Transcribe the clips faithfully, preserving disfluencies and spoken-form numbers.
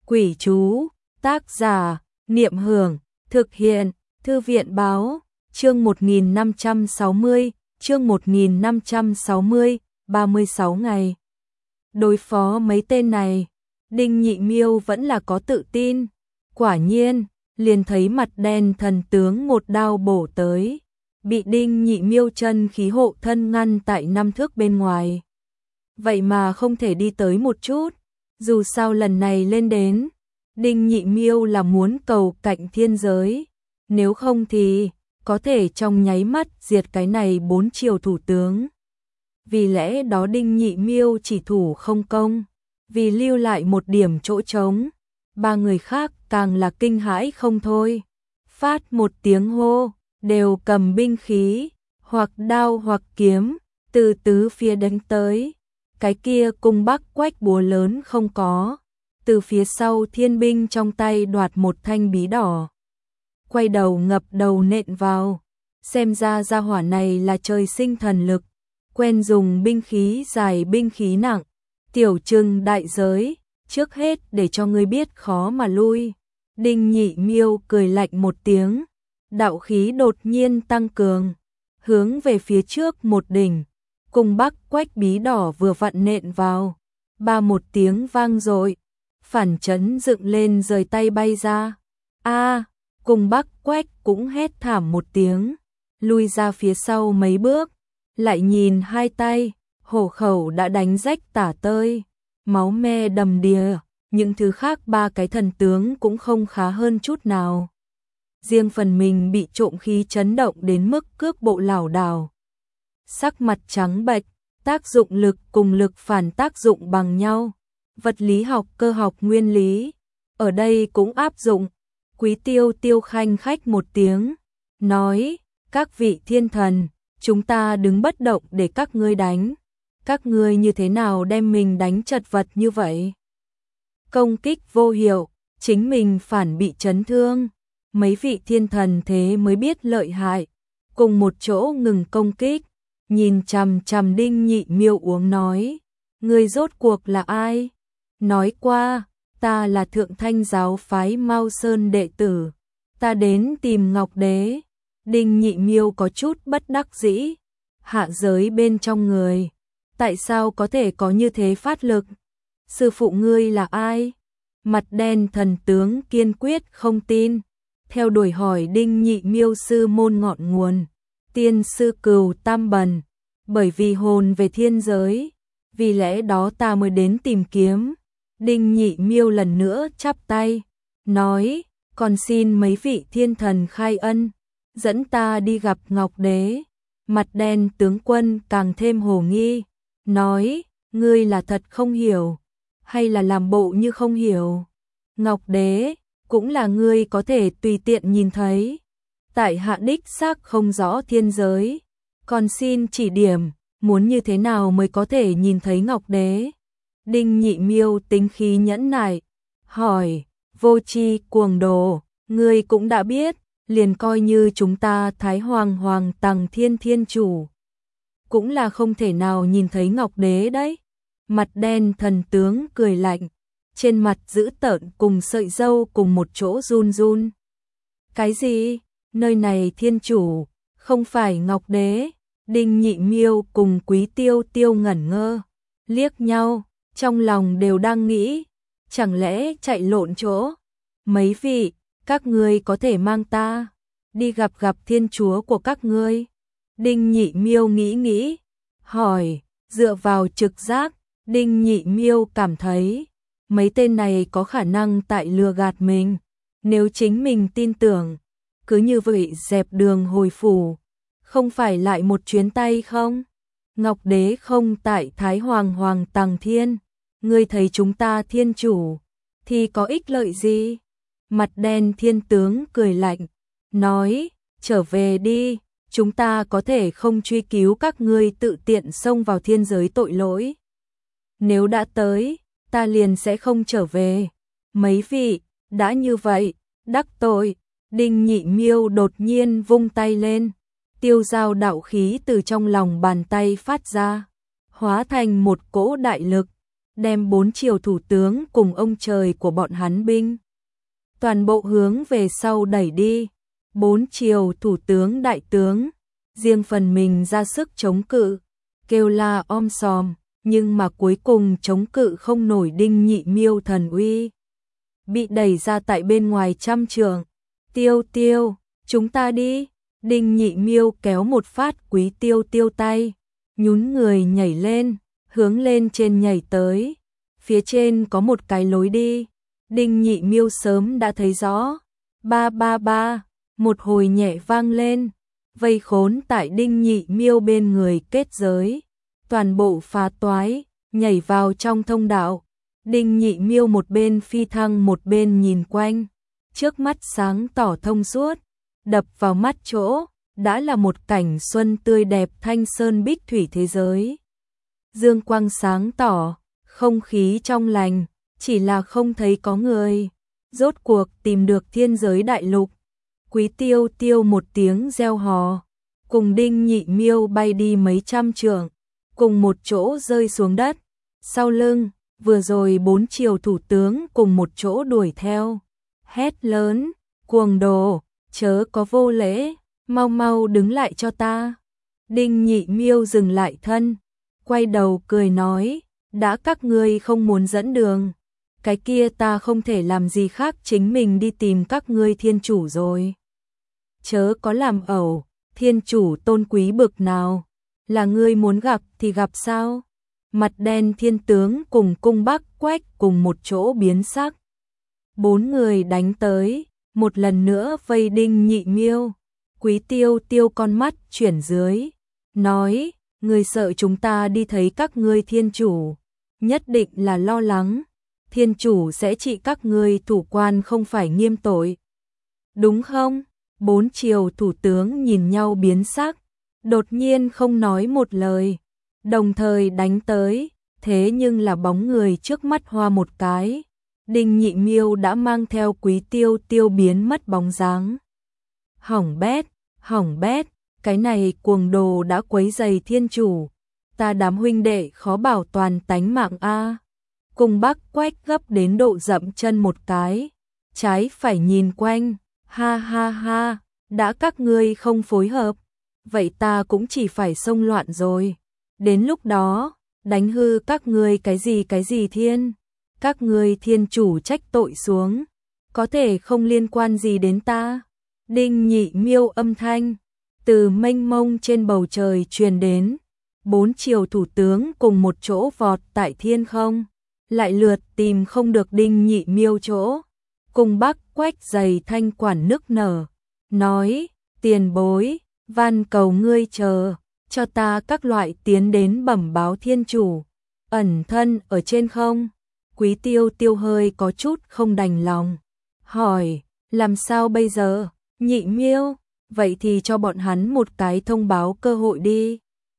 Quỷ chú, tác giả, Niệm Hưởng, thực hiện, Thư viện báo, chương một nghìn năm trăm sáu mươi, chương một nghìn năm trăm sáu mươi, ba mươi sáu ngày. Đối phó mấy tên này, Đinh Nhị Miêu vẫn là có tự tin. Quả nhiên, liền thấy mặt đen thần tướng một đao bổ tới, bị Đinh Nhị Miêu chân khí hộ thân ngăn tại năm thước bên ngoài. Vậy mà không thể đi tới một chút, dù sao lần này lên đến, Đinh Nhị Miêu là muốn cầu cạnh thiên giới, nếu không thì có thể trong nháy mắt diệt cái này bốn triều thủ tướng. Vì lẽ đó Đinh Nhị Miêu chỉ thủ không công, vì lưu lại một điểm chỗ trống, ba người khác càng là kinh hãi không thôi. Phát một tiếng hô, đều cầm binh khí, hoặc đao hoặc kiếm, từ tứ phía đánh tới. Cái kia cung bắc quách búa lớn không có, từ phía sau thiên binh trong tay đoạt một thanh bí đỏ. Quay đầu ngập đầu nện vào, xem ra gia hỏa này là trời sinh thần lực, quen dùng binh khí dài binh khí nặng, tiểu trừng đại giới, trước hết để cho ngươi biết khó mà lui. Đinh Nhị Miêu cười lạnh một tiếng, đạo khí đột nhiên tăng cường, hướng về phía trước một đỉnh, cung bắc quách bí đỏ vừa vặn nện vào, ba một tiếng vang dội, phản chấn dựng lên rời tay bay ra. A, cung bắc quách cũng hét thảm một tiếng, lui ra phía sau mấy bước, lại nhìn hai tay, hổ khẩu đã đánh rách tả tơi, máu me đầm đìa, những thứ khác ba cái thần tướng cũng không khá hơn chút nào. Riêng phần mình bị trộm khí chấn động đến mức cước bộ lảo đảo. Sắc mặt trắng bệch, tác dụng lực cùng lực phản tác dụng bằng nhau. Vật lý học, cơ học, nguyên lý, ở đây cũng áp dụng. Quý Tiêu Tiêu khanh khách một tiếng, nói, các vị thiên thần, chúng ta đứng bất động để các ngươi đánh. Các ngươi như thế nào đem mình đánh chật vật như vậy? Công kích vô hiệu, chính mình phản bị chấn thương. Mấy vị thiên thần thế mới biết lợi hại, cùng một chỗ ngừng công kích, nhìn chằm chằm Đinh Nhị Miêu uống nói, ngươi rốt cuộc là ai? Nói qua, ta là Thượng Thanh giáo phái Mao Sơn đệ tử, ta đến tìm Ngọc Đế. Đinh Nhị Miêu có chút bất đắc dĩ, hạ giới bên trong người, tại sao có thể có như thế phát lực? Sư phụ ngươi là ai? Mặt đen thần tướng kiên quyết không tin, theo đuổi hỏi Đinh Nhị Miêu sư môn ngọn nguồn, tiên sư Cừu Tam Bần, bởi vì hồn về thiên giới, vì lẽ đó ta mới đến tìm kiếm. Đinh Nhị Miêu lần nữa chắp tay, nói, còn xin mấy vị thiên thần khai ân, dẫn ta đi gặp Ngọc Đế. Mặt đen tướng quân càng thêm hồ nghi, nói, ngươi là thật không hiểu, hay là làm bộ như không hiểu? Ngọc Đế, cũng là ngươi có thể tùy tiện nhìn thấy. Tại hạ đích xác không rõ thiên giới, còn xin chỉ điểm, muốn như thế nào mới có thể nhìn thấy Ngọc Đế? Đinh Nhị Miêu tính khí nhẫn nại, hỏi, vô tri cuồng đồ, ngươi cũng đã biết, liền coi như chúng ta Thái Hoàng Hoàng Tằng Thiên Thiên Chủ, cũng là không thể nào nhìn thấy Ngọc Đế đấy. Mặt đen thần tướng cười lạnh, trên mặt dữ tợn cùng sợi râu cùng một chỗ run run. Cái gì? Nơi này thiên chủ, không phải Ngọc Đế? Đinh Nhị Miêu cùng Quý Tiêu Tiêu ngẩn ngơ, liếc nhau, trong lòng đều đang nghĩ, chẳng lẽ chạy lộn chỗ? Mấy vị, các ngươi có thể mang ta đi gặp gặp thiên chúa của các ngươi. Đinh Nhị Miêu nghĩ nghĩ, hỏi, dựa vào trực giác, Đinh Nhị Miêu cảm thấy mấy tên này có khả năng tại lừa gạt mình. Nếu chính mình tin tưởng, cứ như vậy dẹp đường hồi phủ, không phải lại một chuyến tay không? Ngọc Đế không tại Thái Hoàng Hoàng Tằng Thiên, ngươi thấy chúng ta thiên chủ thì có ích lợi gì? Mặt đen thiên tướng cười lạnh, nói, trở về đi, chúng ta có thể không truy cứu các ngươi tự tiện xông vào thiên giới tội lỗi. Nếu đã tới, ta liền sẽ không trở về. Mấy vị, đã như vậy, đắc tội. Đinh Nhị Miêu đột nhiên vung tay lên, tiêu giao đạo khí từ trong lòng bàn tay phát ra, hóa thành một cỗ đại lực, đem bốn triều thủ tướng cùng ông trời của bọn hắn binh toàn bộ hướng về sau đẩy đi. Bốn triều thủ tướng đại tướng riêng phần mình ra sức chống cự, kêu la om sòm, nhưng mà cuối cùng chống cự không nổi. Đinh Nhị Miêu thần uy bị đẩy ra tại bên ngoài trăm trượng. Tiêu Tiêu, chúng ta đi. Đinh Nhị Miêu kéo một phát Quý Tiêu Tiêu tay, nhún người nhảy lên, hướng lên trên nhảy tới. Phía trên có một cái lối đi, Đinh Nhị Miêu sớm đã thấy rõ. Ba ba ba, một hồi nhẹ vang lên, vây khốn tại Đinh Nhị Miêu bên người kết giới, toàn bộ phá toái, nhảy vào trong thông đạo. Đinh Nhị Miêu một bên phi thăng một bên nhìn quanh, trước mắt sáng tỏ thông suốt, đập vào mắt chỗ, đã là một cảnh xuân tươi đẹp thanh sơn bích thủy thế giới. Dương quang sáng tỏ, không khí trong lành, chỉ là không thấy có người. Rốt cuộc tìm được thiên giới đại lục. Quý Tiêu Tiêu một tiếng reo hò, cùng Đinh Nhị Miêu bay đi mấy trăm trượng, cùng một chỗ rơi xuống đất. Sau lưng, vừa rồi bốn triều thủ tướng cùng một chỗ đuổi theo, hét lớn, cuồng đồ, chớ có vô lễ, mau mau đứng lại cho ta. Đinh Nhị Miêu dừng lại thân, quay đầu cười nói, đã các ngươi không muốn dẫn đường, cái kia ta không thể làm gì khác chính mình đi tìm các ngươi thiên chủ rồi. Chớ có làm ẩu, thiên chủ tôn quý bực nào, là ngươi muốn gặp thì gặp sao? Mặt đen thiên tướng cùng cung Bắc Quách cùng một chỗ biến sắc. Bốn người đánh tới, một lần nữa vây Đinh Nhị Miêu. Quý Tiêu Tiêu con mắt chuyển dưới, nói, người sợ chúng ta đi thấy các ngươi thiên chủ, nhất định là lo lắng, thiên chủ sẽ trị các ngươi thủ quan không phải nghiêm tội. Đúng không? Bốn triều thủ tướng nhìn nhau biến sắc, đột nhiên không nói một lời, đồng thời đánh tới, thế nhưng là bóng người trước mắt hoa một cái, Đinh Nhị Miêu đã mang theo Quý Tiêu Tiêu biến mất bóng dáng. Hỏng bét, hỏng bét, cái này cuồng đồ đã quấy rầy thiên chủ, ta đám huynh đệ khó bảo toàn tánh mạng a. Cùng Bắc Quách gấp đến độ dậm chân một cái, trái phải nhìn quanh, ha ha ha, đã các ngươi không phối hợp, vậy ta cũng chỉ phải xông loạn rồi. Đến lúc đó, đánh hư các ngươi cái gì cái gì thiên, các ngươi thiên chủ trách tội xuống, có thể không liên quan gì đến ta. Đinh Nhị Miêu âm thanh từ mênh mông trên bầu trời truyền đến, bốn triều thủ tướng cùng một chỗ vọt tại thiên không, lại lượt tìm không được Đinh Nhị Miêu chỗ. Cùng Bắc Quách giày thanh quản nức nở, nói, tiền bối, van cầu ngươi chờ, cho ta các loại tiến đến bẩm báo thiên chủ, ẩn thân ở trên không. Quý Tiêu Tiêu hơi có chút không đành lòng, hỏi, làm sao bây giờ? Nhị Miêu, vậy thì cho bọn hắn một cái thông báo cơ hội đi.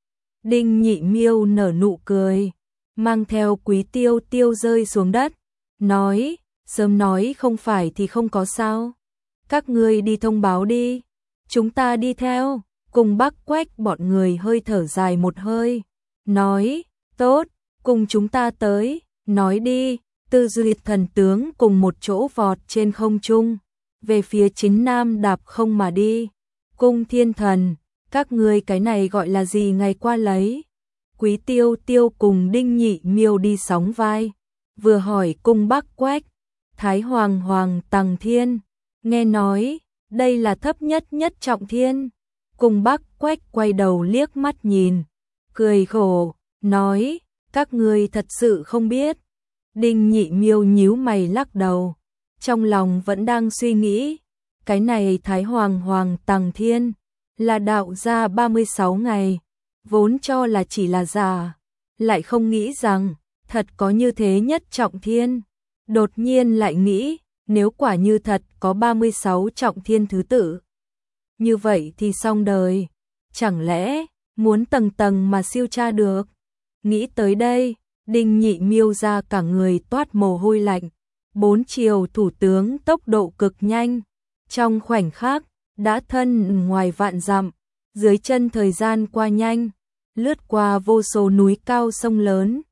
Đinh Nhị Miêu nở nụ cười, mang theo Quý Tiêu Tiêu rơi xuống đất, nói, sớm nói không phải thì không có sao. Các ngươi đi thông báo đi, chúng ta đi theo. Cùng Bắc Quách bọn người hơi thở dài một hơi, nói, tốt, cùng chúng ta tới, nói đi. Tư Duyệt thần tướng cùng một chỗ vọt trên không trung, về phía chính nam đạp không mà đi. Cung Thiên Thần, các ngươi cái này gọi là gì ngày qua lấy? Quý Tiêu Tiêu cùng Đinh Nhị Miêu đi sóng vai, vừa hỏi cung Bắc Quách, Thái Hoàng Hoàng Tằng Thiên, nghe nói, đây là thấp nhất nhất trọng thiên. Cung Bắc Quách quay đầu liếc mắt nhìn, cười khổ, nói, các ngươi thật sự không biết. Đinh Nhị Miêu nhíu mày lắc đầu, trong lòng vẫn đang suy nghĩ, cái này Thái Hoàng Hoàng Tằng Thiên, là đạo gia ba mươi sáu ngày, vốn cho là chỉ là giả, lại không nghĩ rằng, thật có như thế nhất trọng thiên. Đột nhiên lại nghĩ, nếu quả như thật có ba mươi sáu trọng thiên thứ tự, như vậy thì xong đời, chẳng lẽ muốn tầng tầng mà siêu tra được. Nghĩ tới đây, Đinh Nhị Miêu ra cả người toát mồ hôi lạnh, bốn triều thủ tướng tốc độ cực nhanh, trong khoảnh khắc đã thân ngoài vạn dặm, dưới chân thời gian qua nhanh, lướt qua vô số núi cao sông lớn,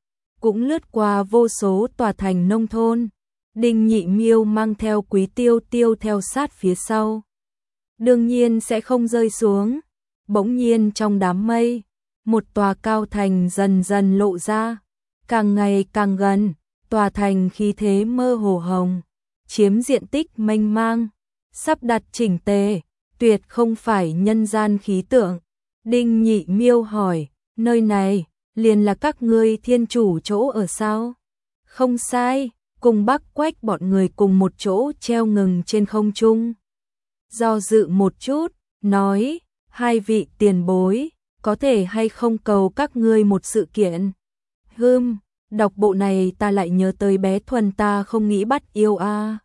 cũng lướt qua vô số tòa thành nông thôn. Đinh Nhị Miêu mang theo Quý Tiêu Tiêu theo sát phía sau. Đương nhiên sẽ không rơi xuống. Bỗng nhiên trong đám mây, một tòa cao thành dần dần lộ ra, càng ngày càng gần, tòa thành khí thế mơ hồ hồng, chiếm diện tích mênh mang, sắp đặt chỉnh tề, tuyệt không phải nhân gian khí tượng. Đinh Nhị Miêu hỏi, nơi này liền là các ngươi thiên chủ chỗ ở sao? Không sai, cùng Bắc Quách bọn người cùng một chỗ treo ngừng trên không trung. Do dự một chút, nói, hai vị tiền bối, có thể hay không cầu các ngươi một sự kiện? Hừm, đọc bộ này ta lại nhớ tới bé Thuần ta không nghĩ bắt yêu a. À.